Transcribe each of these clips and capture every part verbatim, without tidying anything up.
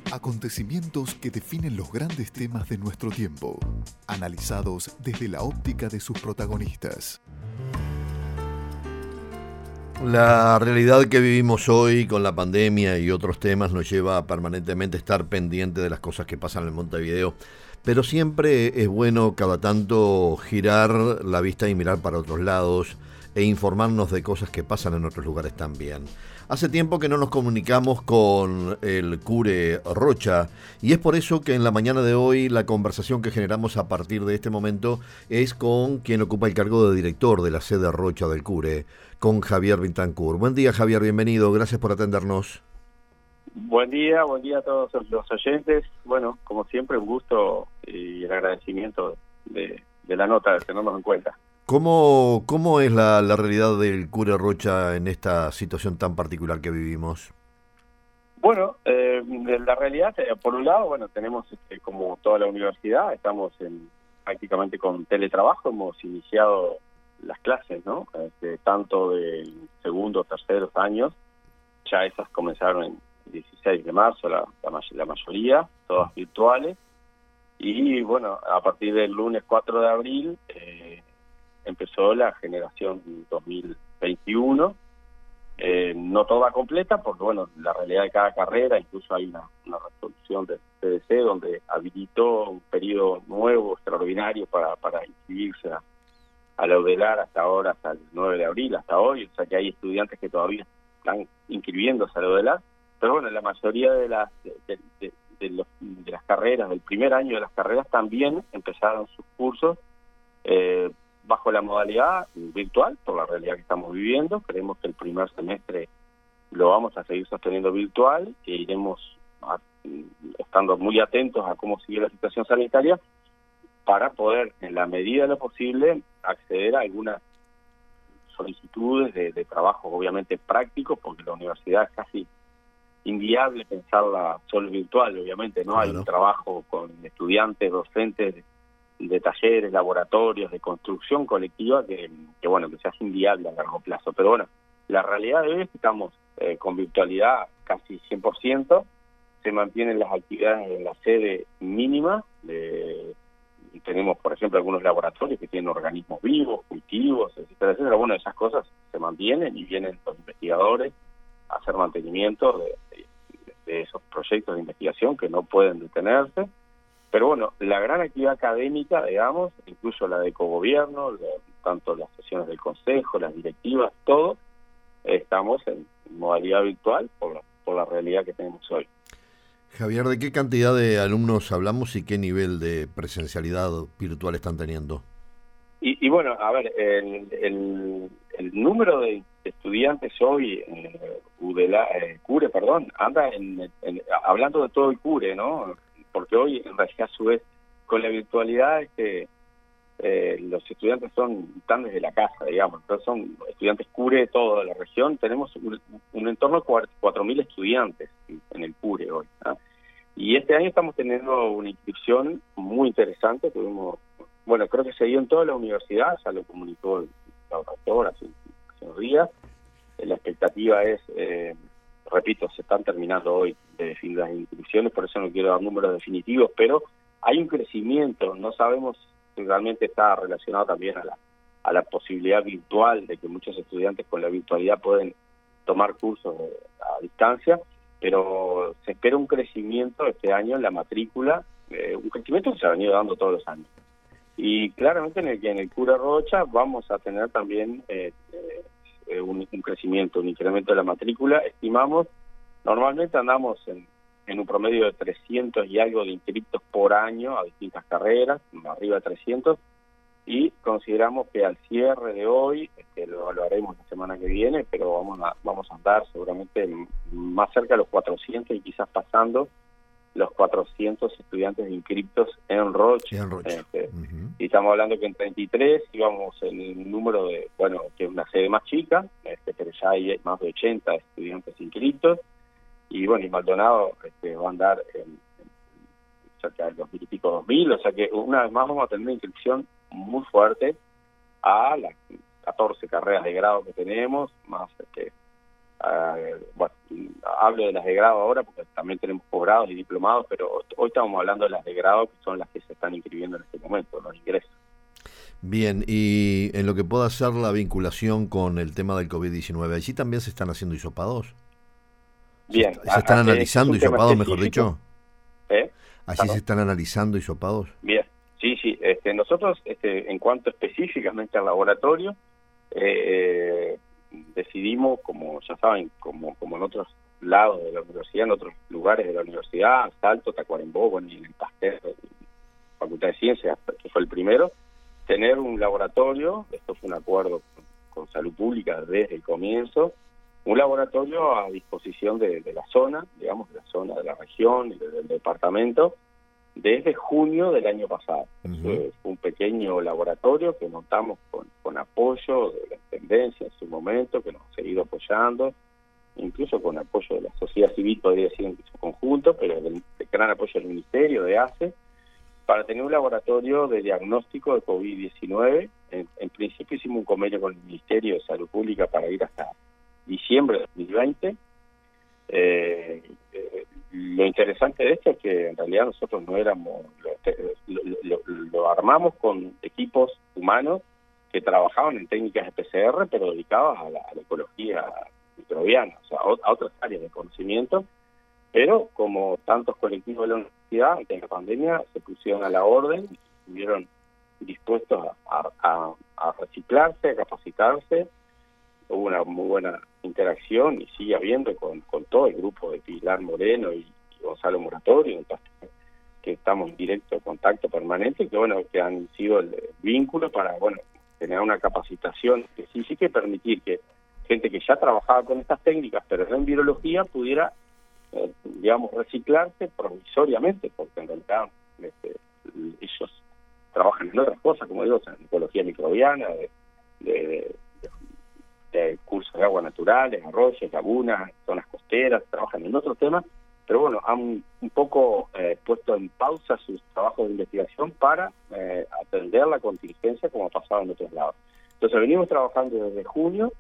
Acontecimientos que definen los grandes temas de nuestro tiempo, analizados desde la óptica de sus protagonistas. La realidad que vivimos hoy con la pandemia y otros temas nos lleva a permanentemente estar pendiente de las cosas que pasan en Montevideo, pero siempre es bueno cada tanto girar la vista y mirar para otros lados e informarnos de cosas que pasan en otros lugares también. Hace tiempo que no nos comunicamos con el Cure Rocha y es por eso que en la mañana de hoy la conversación que generamos a partir de este momento es con quien ocupa el cargo de director de la sede Rocha del Cure, con Javier Betancourt. Buen día, Javier, bienvenido, gracias por atendernos. Buen día, buen día a todos los oyentes. Bueno, como siempre, un gusto y el agradecimiento de, de la nota, de tenernos en cuenta. ¿Cómo, cómo es la, la realidad del Cure Rocha en esta situación tan particular que vivimos? Bueno, eh, la realidad, eh, por un lado, bueno, tenemos este, como toda la universidad, estamos en, prácticamente con teletrabajo, hemos iniciado las clases, ¿no? Este, tanto de segundo, terceros años, ya esas comenzaron en dieciséis de marzo, la, la, la mayoría, todas virtuales, y bueno, a partir del lunes cuatro de abril, eh, empezó la generación dos mil veintiuno, eh, no toda completa, porque bueno, la realidad de cada carrera, incluso hay una, una resolución del C D C donde habilitó un periodo nuevo, extraordinario, para, para inscribirse a, a la UDELAR hasta ahora, hasta el nueve de abril, hasta hoy, o sea que hay estudiantes que todavía están inscribiéndose a la UDELAR, pero bueno, la mayoría de las, de, de, de, de, los, de las carreras, del primer año de las carreras también empezaron sus cursos, eh, bajo la modalidad virtual, por la realidad que estamos viviendo. Creemos que el primer semestre lo vamos a seguir sosteniendo virtual e iremos a, estando muy atentos a cómo sigue la situación sanitaria para poder, en la medida de lo posible, acceder a algunas solicitudes de, de trabajos, obviamente prácticos, porque la universidad es casi inviable pensarla solo virtual, obviamente, ¿no? Claro. Hay un trabajo con estudiantes, docentes, de talleres, laboratorios, de construcción colectiva que, que bueno, que se hace inviable a largo plazo. Pero bueno, la realidad de hoy es que estamos eh, con virtualidad casi cien por ciento, se mantienen las actividades en la sede mínima, de, tenemos por ejemplo algunos laboratorios que tienen organismos vivos, cultivos, etcétera, etcétera. Bueno, esas cosas se mantienen y vienen los investigadores a hacer mantenimiento de, de, de esos proyectos de investigación que no pueden detenerse. Pero bueno, la gran actividad académica, digamos, incluso la de cogobierno, la, tanto las sesiones del consejo, las directivas, todo, estamos en modalidad virtual por la, por la realidad que tenemos hoy. Javier, ¿de qué cantidad de alumnos hablamos y qué nivel de presencialidad virtual están teniendo? Y, y bueno, a ver, el, el, el número de estudiantes hoy, eh, UDELA, eh, Cure, perdón, anda en, en, hablando de todo el Cure, ¿no? Porque hoy, en realidad, a su vez, con la virtualidad, este, eh, los estudiantes son están desde la casa, digamos, entonces son estudiantes Cure de toda la región. Tenemos un, un entorno de cuatro mil estudiantes en el Cure hoy, ¿no? Y este año estamos teniendo una inscripción muy interesante. Tuvimos, bueno, creo que se dio en toda la universidad, ya lo comunicó la rectora hace, hace unos días. La expectativa es... Eh, repito, se están terminando hoy de definir las inscripciones, por eso no quiero dar números definitivos, pero hay un crecimiento, no sabemos si realmente está relacionado también a la, a la posibilidad virtual de que muchos estudiantes con la virtualidad pueden tomar cursos a distancia, pero se espera un crecimiento este año en la matrícula, eh, un crecimiento que se ha venido dando todos los años. Y claramente en el, en el Cure Rocha vamos a tener también... Eh, eh, Un, un crecimiento, un incremento de la matrícula. Estimamos, normalmente andamos en, en un promedio de trescientos y algo de inscriptos por año a distintas carreras, arriba de trescientos, y consideramos que al cierre de hoy, que lo, lo haremos la semana que viene, pero vamos a, vamos a andar seguramente más cerca de los cuatrocientos y quizás pasando los cuatrocientos estudiantes inscriptos en Rocha. En Rocha. Este, uh-huh. Y estamos hablando que en treinta y tres íbamos en el número de, bueno, que es una sede más chica, este, pero ya hay más de ochenta estudiantes inscritos. Y bueno, y Maldonado este, va a andar en, en cerca de los mil y pico, dos mil, o sea que una vez más vamos a tener una inscripción muy fuerte a las catorce carreras de grado que tenemos, más este, Uh, bueno, hablo de las de grado ahora porque también tenemos posgrados y diplomados, pero hoy estamos hablando de las de grado, que son las que se están inscribiendo en este momento, los ingresos. Bien, y en lo que pueda ser la vinculación con el tema del COVID diecinueve, ¿allí también se están haciendo hisopados? Bien. ¿Se, se están a, analizando es hisopados, mejor dicho? ¿Eh? ¿Allí se están analizando hisopados? Bien, sí, sí. Este, nosotros, este, en cuanto específicamente al laboratorio, eh, decidimos, como ya saben, como, como en otros lados de la universidad, en otros lugares de la universidad, Salto, Tacuarembó, bueno, y en el Pasteur, Facultad de Ciencias, que fue el primero, tener un laboratorio. Esto fue un acuerdo con, con Salud Pública desde el comienzo, un laboratorio a disposición de, de la zona, digamos, de la zona de la región y de, del departamento, desde junio del año pasado. Uh-huh. Fue un pequeño laboratorio que montamos con, con apoyo de la Intendencia en su momento, que nos ha seguido apoyando, incluso con apoyo de la sociedad civil, podría decir en su conjunto, pero de, de gran apoyo del Ministerio, de ACE, para tener un laboratorio de diagnóstico de COVID diecinueve. En, en principio hicimos un convenio con el Ministerio de Salud Pública para ir hasta diciembre de dos mil veinte. Eh, eh, lo interesante de esto es que en realidad nosotros no éramos, lo, lo, lo, lo armamos con equipos humanos que trabajaban en técnicas de P C R, pero dedicados a la, a la ecología microbiana, o sea, a, a otras áreas de conocimiento, pero como tantos colectivos de la universidad, antes de la pandemia, se pusieron a la orden y estuvieron dispuestos a, a, a reciclarse, a capacitarse. Hubo una muy buena interacción y sigue habiendo con, con todo el grupo de Pilar Moreno y, y Gonzalo Moratorio, que estamos en directo contacto permanente, que bueno, que han sido el, el vínculo para, bueno, tener una capacitación específica y permitir que gente que ya trabajaba con estas técnicas, pero no en virología, pudiera, eh, digamos, reciclarse provisoriamente, porque en realidad este, ellos trabajan en otras cosas, como digo, en ecología microbiana, de, de, de de cursos de agua naturales, arroyos, lagunas, zonas costeras, trabajan en otros temas, pero bueno, han un poco eh, puesto en pausa sus trabajos de investigación para eh, atender la contingencia como ha pasado en otros lados. Entonces venimos trabajando desde junio.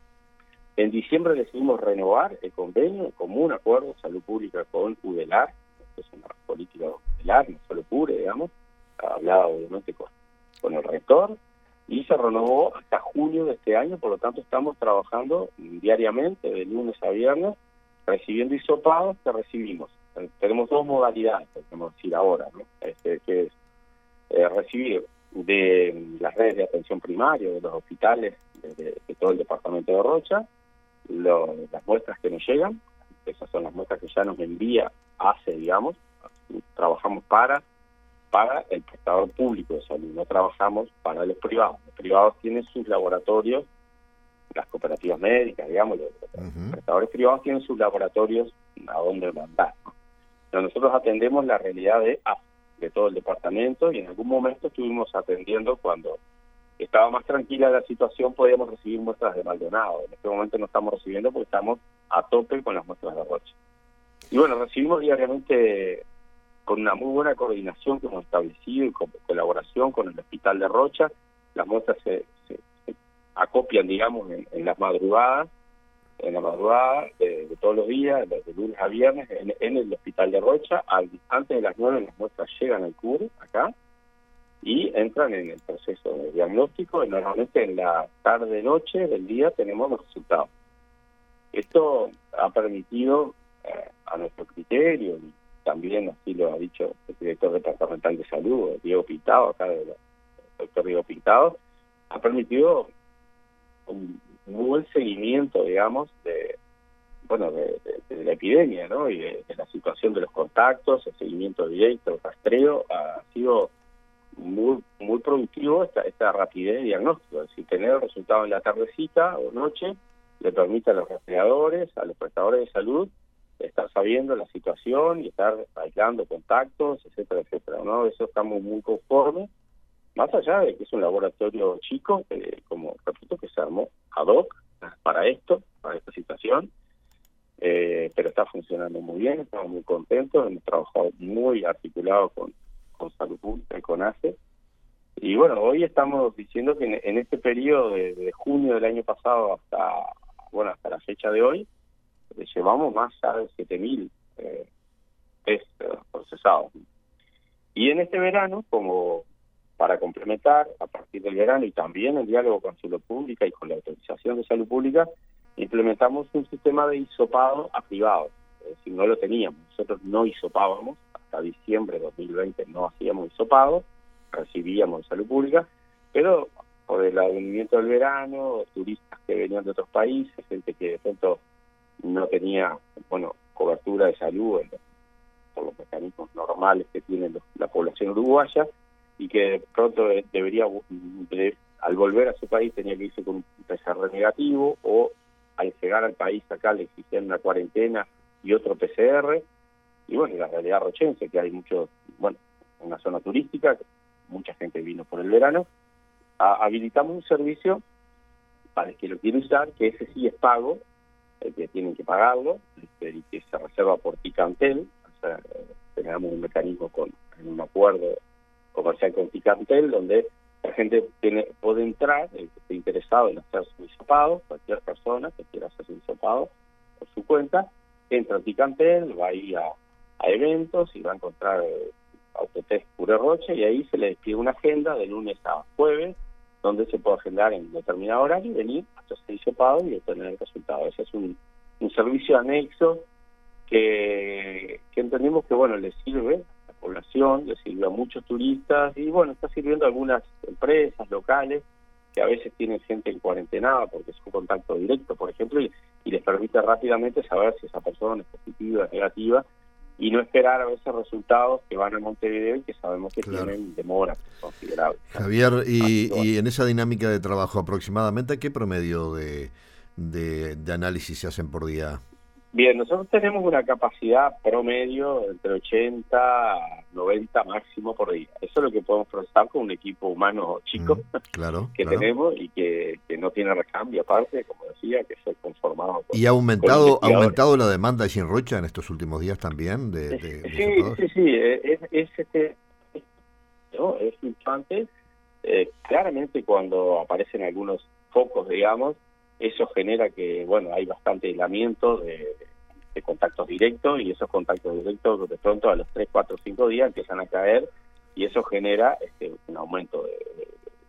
En diciembre decidimos renovar el convenio, el común acuerdo de salud pública con UDELAR, que es una política UDELAR, no solo PURE, digamos, hablado obviamente con, con el rector, y se renovó hasta junio de este año. Por lo tanto estamos trabajando diariamente, de lunes a viernes, recibiendo hisopados que recibimos. Eh, tenemos dos modalidades, podemos decir ahora, ¿no? Este, que es eh, recibir de las redes de atención primaria, de los hospitales, de, de, de todo el departamento de Rocha, lo, las muestras que nos llegan. Esas son las muestras que ya nos envía ACE, digamos. Trabajamos para para el prestador público de salud, no trabajamos para los privados. Los privados tienen sus laboratorios, las cooperativas médicas, digamos, los uh-huh. prestadores privados tienen sus laboratorios a donde mandar, ¿no? Pero nosotros atendemos la realidad de, de todo el departamento, y en algún momento estuvimos atendiendo, cuando estaba más tranquila la situación, podíamos recibir muestras de Maldonado. En este momento no estamos recibiendo porque estamos a tope con las muestras de Rocha. Y bueno, recibimos diariamente, con una muy buena coordinación que hemos establecido y con colaboración con el Hospital de Rocha. Las muestras se, se, se acopian, digamos, en, en las madrugadas, en la madrugada de, de todos los días, de, de lunes a viernes, en, en el Hospital de Rocha. Al, antes de las nueve las muestras llegan al C U R, acá, y entran en el proceso de diagnóstico, y normalmente en la tarde-noche del día tenemos los resultados. Esto ha permitido, eh, a nuestro criterio, y también así lo ha dicho el director departamental de salud, Diego Pintado, acá del doctor Diego Pintado, ha permitido un muy buen seguimiento, digamos, de bueno de, de, de la epidemia, ¿no? Y de, de la situación de los contactos, el seguimiento directo, el rastreo. Ha sido muy muy productivo esta, esta rapidez de diagnóstico. Es decir, tener el resultado en la tardecita o noche le permite a los rastreadores, a los prestadores de salud, estar sabiendo la situación y estar aislando contactos, etcétera, etcétera, ¿no? De eso estamos muy conformes, más allá de que es un laboratorio chico, eh, como repito, que se armó ad hoc para esto, para esta situación, eh, pero está funcionando muy bien, estamos muy contentos, hemos trabajado muy articulado con, con Salud Pública y con ACE, y bueno, hoy estamos diciendo que en, en este periodo de, de junio del año pasado hasta bueno, hasta la fecha de hoy, eh, llevamos más allá de siete mil eh, test eh, procesados. Y en este verano, como para complementar, a partir del verano y también en diálogo con Salud Pública y con la autorización de Salud Pública, implementamos un sistema de hisopado a privados. Es decir, no lo teníamos. Nosotros no hisopábamos, hasta diciembre de dos mil veinte no hacíamos hisopado, recibíamos de Salud Pública, pero por el advenimiento del verano, turistas que venían de otros países, gente que de pronto no tenía, bueno, cobertura de salud en, por los mecanismos normales que tiene los, la población uruguaya, y que de pronto debería, de, al volver a su país, tenía que irse con un P C R negativo, o al llegar al país acá le exigían una cuarentena y otro P C R. Y bueno, la realidad rochense, que hay muchos, bueno, una zona turística, mucha gente vino por el verano, a, habilitamos un servicio para el que lo quiere usar, que ese sí es pago, el que tienen que pagarlo, este, y que se reserva por Ticantel. O sea, tenemos un mecanismo con en un acuerdo comercial con Ticantel, donde la gente tiene, puede entrar, el que esté interesado en hacer su hisopado, cualquier persona que quiera hacer su hisopado por su cuenta, entra a Ticantel, va a ir a, a eventos y va a encontrar eh, Autotest Cure Roche, y ahí se le despliega una agenda de lunes a jueves, donde se puede agendar en determinado horario y venir a hacerse hisopado y obtener el resultado. Ese es un, un servicio anexo que, que entendemos que, bueno, le sirve a la población, le sirve a muchos turistas, y bueno, está sirviendo a algunas empresas locales que a veces tienen gente en cuarentena porque es un contacto directo, por ejemplo, y, y les permite rápidamente saber si esa persona es positiva, es negativa, y no esperar a veces resultados que van a Montevideo y que sabemos que claro. tienen demoras considerables. Javier, y, y en esa dinámica de trabajo, aproximadamente, ¿qué promedio de, de, de análisis se hacen por día? Bien, nosotros tenemos una capacidad promedio entre ochenta a noventa máximo por día. Eso es lo que podemos procesar con un equipo humano chico mm, claro, que claro. tenemos y que, que no tiene recambio, aparte, como decía, que es conformado. Por, ¿Y ha aumentado ha aumentado la demanda de Sinrocha en estos últimos días también? De, de, de sí, sí, sí, es, es, este, ¿no? es fluctuante. Eh, claramente cuando aparecen algunos focos, digamos, eso genera que, bueno, hay bastante aislamiento de, de contactos directos, y esos contactos directos de pronto a los tres, cuatro, cinco días empiezan a caer, y eso genera este, un aumento de, de,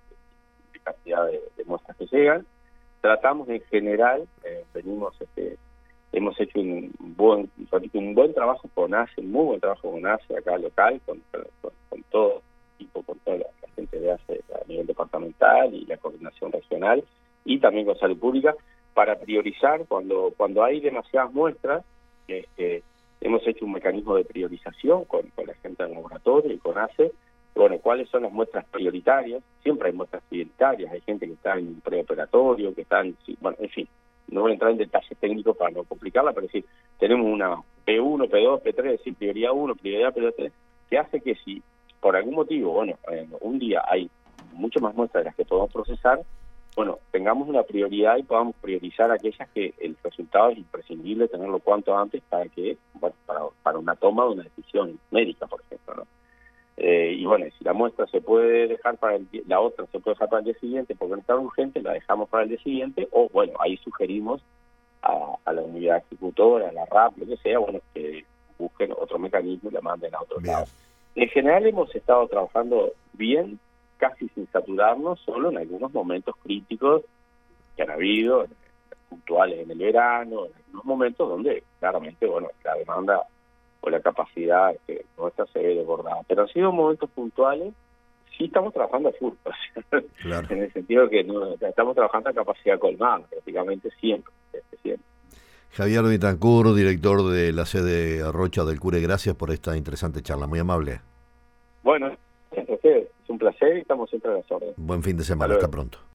de cantidad de, de muestras que llegan. Tratamos en general, eh, venimos, este, hemos hecho un buen, un buen trabajo con A C E, un muy buen trabajo con A C E acá local, con, con, con todo equipo, con toda la, la gente de A C E a nivel departamental y la coordinación regional, y también con Salud Pública, para priorizar cuando cuando hay demasiadas muestras. Este, hemos hecho un mecanismo de priorización con, con la gente del laboratorio y con A C E. Bueno, ¿cuáles son las muestras prioritarias? Siempre hay muestras prioritarias, hay gente que está en preoperatorio, que están, bueno, en fin, no voy a entrar en detalles técnicos para no complicarla, pero sí, tenemos una P uno, P dos, P tres, es decir, prioridad uno, prioridad P dos, P tres, que hace que si por algún motivo, bueno, en un día hay mucho más muestras de las que podemos procesar, bueno, tengamos una prioridad y podamos priorizar aquellas que el resultado es imprescindible tenerlo cuanto antes para que, bueno, para, para una toma de una decisión médica, por ejemplo, ¿no? Eh, y bueno, si la muestra se puede dejar para el, la otra se puede dejar para el día siguiente porque no está urgente, la dejamos para el día siguiente, o bueno, ahí sugerimos a, a la unidad ejecutora, a la R A P, lo que sea, bueno, que busquen otro mecanismo y la manden a otro lado. En general hemos estado trabajando bien, casi sin saturarnos, solo en algunos momentos críticos que han habido, puntuales en el verano, en algunos momentos donde claramente, bueno, la demanda o la capacidad este, nuestra se ve desbordada. Pero han sido momentos puntuales, sí estamos trabajando a full, o sea, claro. En el sentido que no, estamos trabajando a capacidad colmada, prácticamente siempre, siempre. Javier Betancourt, director de la sede Rocha del Cure, gracias por esta interesante charla, muy amable. Bueno, es un placer y estamos siempre a las órdenes. Buen fin de semana, hasta, hasta pronto.